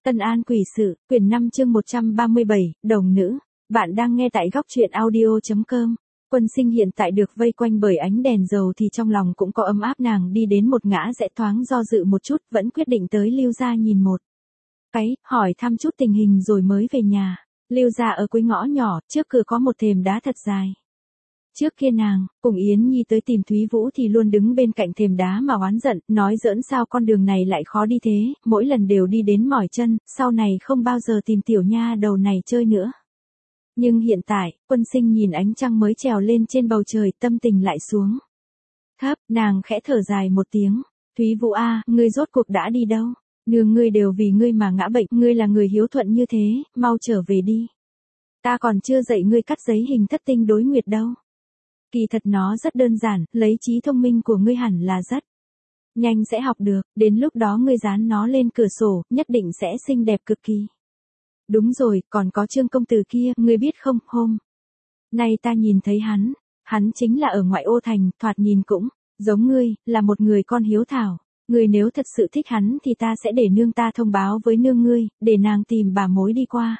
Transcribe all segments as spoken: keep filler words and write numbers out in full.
Tân An Quỷ Sự, quyển năm chương một trăm ba mươi bảy, Đồng Nữ. Bạn đang nghe tại góc truyện audio chấm com. Quân Sinh hiện tại được vây quanh bởi ánh đèn dầu thì trong lòng cũng có ấm áp, nàng đi đến một ngã rẽ thoáng do dự một chút, vẫn quyết định tới Lưu gia nhìn một cái, hỏi thăm chút tình hình rồi mới về nhà. Lưu gia ở cuối ngõ nhỏ, trước cửa có một thềm đá thật dài. Trước kia nàng, cùng Yến Nhi tới tìm Thúy Vũ thì luôn đứng bên cạnh thềm đá mà oán giận, nói giỡn sao con đường này lại khó đi thế, mỗi lần đều đi đến mỏi chân, sau này không bao giờ tìm tiểu nha đầu này chơi nữa. Nhưng hiện tại, Quân Sinh nhìn ánh trăng mới trèo lên trên bầu trời, tâm tình lại xuống thấp, nàng khẽ thở dài một tiếng. Thúy Vũ a, ngươi rốt cuộc đã đi đâu? Nương ngươi đều vì ngươi mà ngã bệnh, ngươi là người hiếu thuận như thế, mau trở về đi. Ta còn chưa dạy ngươi cắt giấy hình thất tinh đối nguyệt đâu. Kỳ thật nó rất đơn giản, lấy trí thông minh của ngươi hẳn là rất nhanh sẽ học được, đến lúc đó ngươi dán nó lên cửa sổ, nhất định sẽ xinh đẹp cực kỳ. Đúng rồi, còn có Trương công tử kia, ngươi biết không, hôm nay ta nhìn thấy hắn, hắn chính là ở ngoại ô thành, thoạt nhìn cũng giống ngươi, là một người con hiếu thảo. Ngươi nếu thật sự thích hắn thì ta sẽ để nương ta thông báo với nương ngươi, để nàng tìm bà mối đi qua.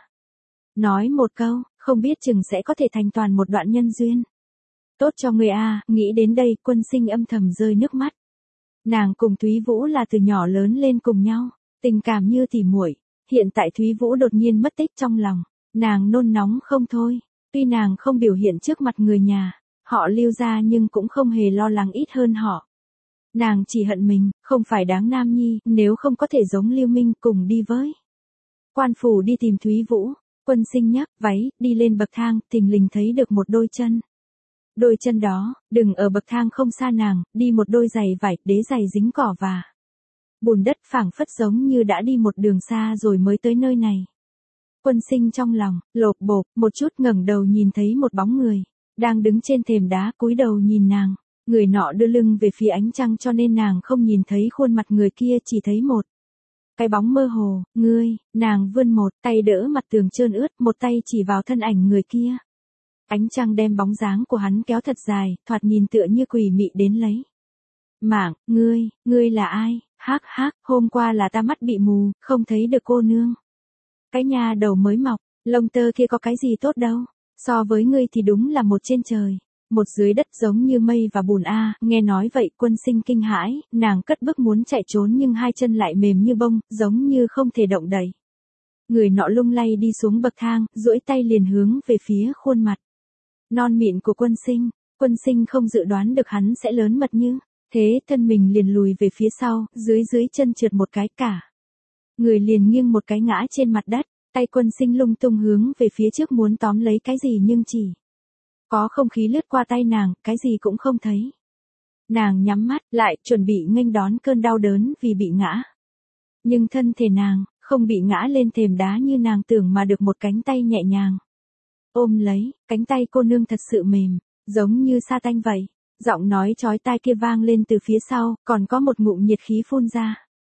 Nói một câu, không biết chừng sẽ có thể thành toàn một đoạn nhân duyên. Tốt cho người a, nghĩ đến đây, Quân Sinh âm thầm rơi nước mắt. Nàng cùng Thúy Vũ là từ nhỏ lớn lên cùng nhau, tình cảm như tỉ muội. Hiện tại Thúy Vũ đột nhiên mất tích, trong lòng nàng nôn nóng không thôi. Tuy nàng không biểu hiện trước mặt người nhà, họ Lưu gia, nhưng cũng không hề lo lắng ít hơn họ. Nàng chỉ hận mình, không phải đáng nam nhi, nếu không có thể giống Lưu Minh cùng đi với quan phủ đi tìm Thúy Vũ. Quân Sinh nhấc váy, đi lên bậc thang, thình lình thấy được một đôi chân. Đôi chân đó, đừng ở bậc thang không xa nàng, đi một đôi giày vải, đế giày dính cỏ và bùn đất, phảng phất giống như đã đi một đường xa rồi mới tới nơi này. Quân Sinh trong lòng lộp bộp, một chút ngẩng đầu nhìn thấy một bóng người đang đứng trên thềm đá, cúi đầu nhìn nàng. Người nọ đưa lưng về phía ánh trăng cho nên nàng không nhìn thấy khuôn mặt người kia, chỉ thấy một cái bóng mơ hồ. Ngươi, nàng vươn một tay đỡ mặt tường trơn ướt, một tay chỉ vào thân ảnh người kia. Ánh trăng đem bóng dáng của hắn kéo thật dài, thoạt nhìn tựa như quỷ mị đến lấy mạng. Ngươi, ngươi là ai? Hắc hắc, hôm qua là ta mắt bị mù, không thấy được cô nương. Cái nha đầu mới mọc, lông tơ kia có cái gì tốt đâu, so với ngươi thì đúng là một trên trời, một dưới đất, giống như mây và bùn a. Nghe nói vậy, Quân Sinh kinh hãi, nàng cất bước muốn chạy trốn nhưng hai chân lại mềm như bông, giống như không thể động đậy. Người nọ lung lay đi xuống bậc thang, duỗi tay liền hướng về phía khuôn mặt non mịn của Quân Sinh. Quân Sinh không dự đoán được hắn sẽ lớn mật như thế, thân mình liền lùi về phía sau, dưới dưới chân trượt một cái, cả người liền nghiêng một cái ngã trên mặt đất. Tay Quân Sinh lung tung hướng về phía trước muốn tóm lấy cái gì nhưng chỉ có không khí lướt qua tay nàng, cái gì cũng không thấy. Nàng nhắm mắt lại, chuẩn bị nghênh đón cơn đau đớn vì bị ngã. Nhưng thân thể nàng không bị ngã lên thềm đá như nàng tưởng, mà được một cánh tay nhẹ nhàng ôm lấy. Cánh tay cô nương thật sự mềm, giống như sa tanh vậy. Giọng nói chói tai kia vang lên từ phía sau, còn có một ngụm nhiệt khí phun ra.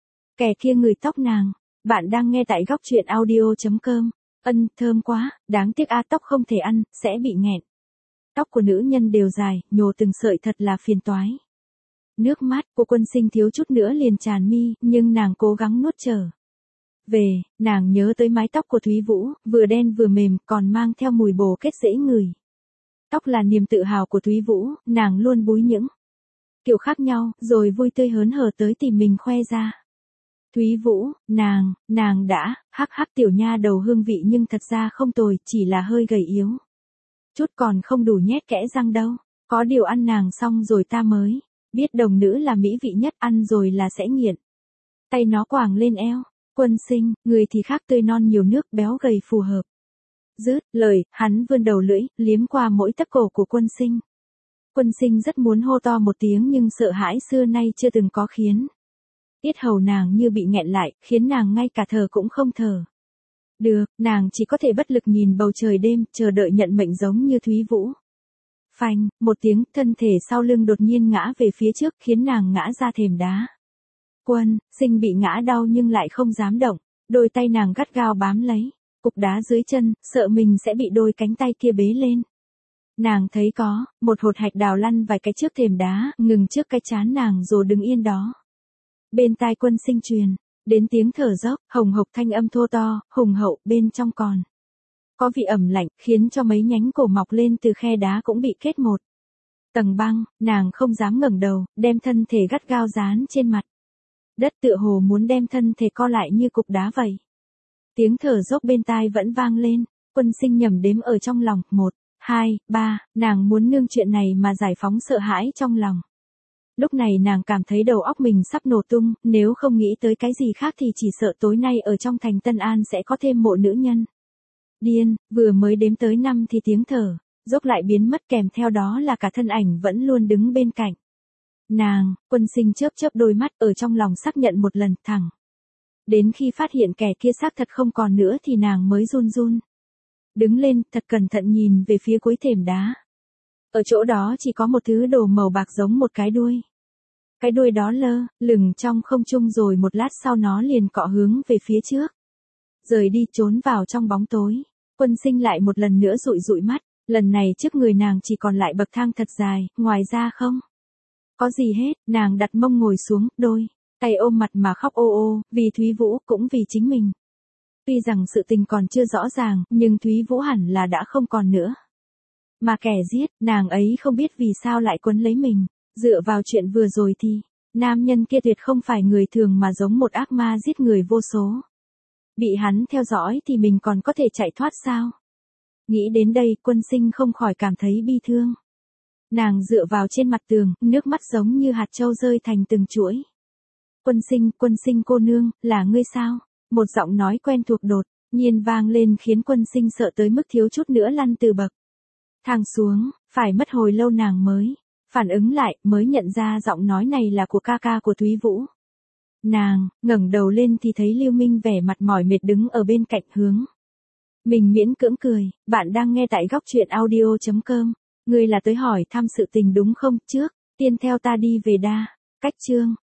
Kẻ kia ngửi tóc nàng. Bạn đang nghe tại góc truyện audio chấm com. Ân, thơm quá, đáng tiếc a, tóc không thể ăn, sẽ bị nghẹn. Tóc của nữ nhân đều dài, nhổ từng sợi thật là phiền toái. Nước mắt của Quân Sinh thiếu chút nữa liền tràn mi, nhưng nàng cố gắng nuốt trở về. Nàng nhớ tới mái tóc của Thúy Vũ, vừa đen vừa mềm, còn mang theo mùi bồ kết dễ ngửi. Tóc là niềm tự hào của Thúy Vũ, nàng luôn búi những kiểu khác nhau, rồi vui tươi hớn hở tới tìm mình khoe ra. Thúy Vũ, nàng, nàng đã, hắc hắc, tiểu nha đầu hương vị nhưng thật ra không tồi, chỉ là hơi gầy yếu chút, còn không đủ nhét kẽ răng đâu. Có điều ăn nàng xong rồi ta mới biết đồng nữ là mỹ vị nhất, ăn rồi là sẽ nghiện. Tay nó quàng lên eo. Quân Sinh, người thì khác, tươi non nhiều nước, béo gầy phù hợp. Dứt lời, hắn vươn đầu lưỡi, liếm qua mỗi tấc cổ của Quân Sinh. Quân Sinh rất muốn hô to một tiếng nhưng sợ hãi xưa nay chưa từng có khiến yết hầu nàng như bị nghẹn lại, khiến nàng ngay cả thở cũng không thở được. Nàng chỉ có thể bất lực nhìn bầu trời đêm, chờ đợi nhận mệnh giống như Thúy Vũ. Phanh, một tiếng, thân thể sau lưng đột nhiên ngã về phía trước, khiến nàng ngã ra thềm đá. Quân Sinh bị ngã đau nhưng lại không dám động, đôi tay nàng gắt gao bám lấy cục đá dưới chân, sợ mình sẽ bị đôi cánh tay kia bế lên. Nàng thấy có một hột hạch đào lăn vài cái trước thềm đá, ngừng trước cái trán nàng rồi đứng yên đó. Bên tai Quân Sinh truyền Đến tiếng thở dốc, hồng hộc thanh âm thô to, hùng hậu, bên trong còn có vị ẩm lạnh, khiến cho mấy nhánh cổ mọc lên từ khe đá cũng bị kết một tầng băng, nàng không dám ngẩng đầu, đem thân thể gắt gao dán trên mặt. Đất tựa hồ muốn đem thân thể co lại như cục đá vậy. Tiếng thở dốc bên tai vẫn vang lên, Quân Sinh nhẩm đếm ở trong lòng, một, hai, ba, nàng muốn nương chuyện này mà giải phóng sợ hãi trong lòng. Lúc này nàng cảm thấy đầu óc mình sắp nổ tung, nếu không nghĩ tới cái gì khác thì chỉ sợ tối nay ở trong thành Tân An sẽ có thêm mộ nữ nhân. Điên, vừa mới đếm tới năm thì tiếng thở dốc lại biến mất, kèm theo đó là cả thân ảnh vẫn luôn đứng bên cạnh nàng. Quân Sinh chớp chớp đôi mắt, ở trong lòng xác nhận một lần, thẳng đến khi phát hiện kẻ kia xác thật không còn nữa thì nàng mới run run đứng lên, thật cẩn thận nhìn về phía cuối thềm đá. Ở chỗ đó chỉ có một thứ đồ màu bạc giống một cái đuôi. Cái đuôi đó lơ lửng trong không trung, rồi một lát sau nó liền cọ hướng về phía trước, rời đi, trốn vào trong bóng tối. Quân Sinh lại một lần nữa dụi dụi mắt, lần này trước người nàng chỉ còn lại bậc thang thật dài, ngoài ra không có gì hết. Nàng đặt mông ngồi xuống, đôi tay ôm mặt mà khóc ô ô, vì Thúy Vũ, cũng vì chính mình. Tuy rằng sự tình còn chưa rõ ràng, nhưng Thúy Vũ hẳn là đã không còn nữa. Mà kẻ giết, nàng ấy không biết vì sao lại quấn lấy mình. Dựa vào chuyện vừa rồi thì, nam nhân kia tuyệt không phải người thường mà giống một ác ma giết người vô số. Bị hắn theo dõi thì mình còn có thể chạy thoát sao? Nghĩ đến đây, Quân Sinh không khỏi cảm thấy bi thương. Nàng dựa vào trên mặt tường, nước mắt giống như hạt châu rơi thành từng chuỗi. Quân Sinh, Quân Sinh cô nương, là ngươi sao? Một giọng nói quen thuộc đột nhiên vang lên khiến Quân Sinh sợ tới mức thiếu chút nữa lăn từ bậc thang xuống, phải mất hồi lâu nàng mới phản ứng lại, mới nhận ra giọng nói này là của ca ca của Thúy Vũ. Nàng ngẩng đầu lên thì thấy Lưu Minh vẻ mặt mỏi mệt đứng ở bên cạnh, hướng mình miễn cưỡng cười. Bạn đang nghe tại góc truyện audio chấm com. Ngươi là tới hỏi thăm sự tình đúng không? Trước tiên theo ta đi về đa cách chương.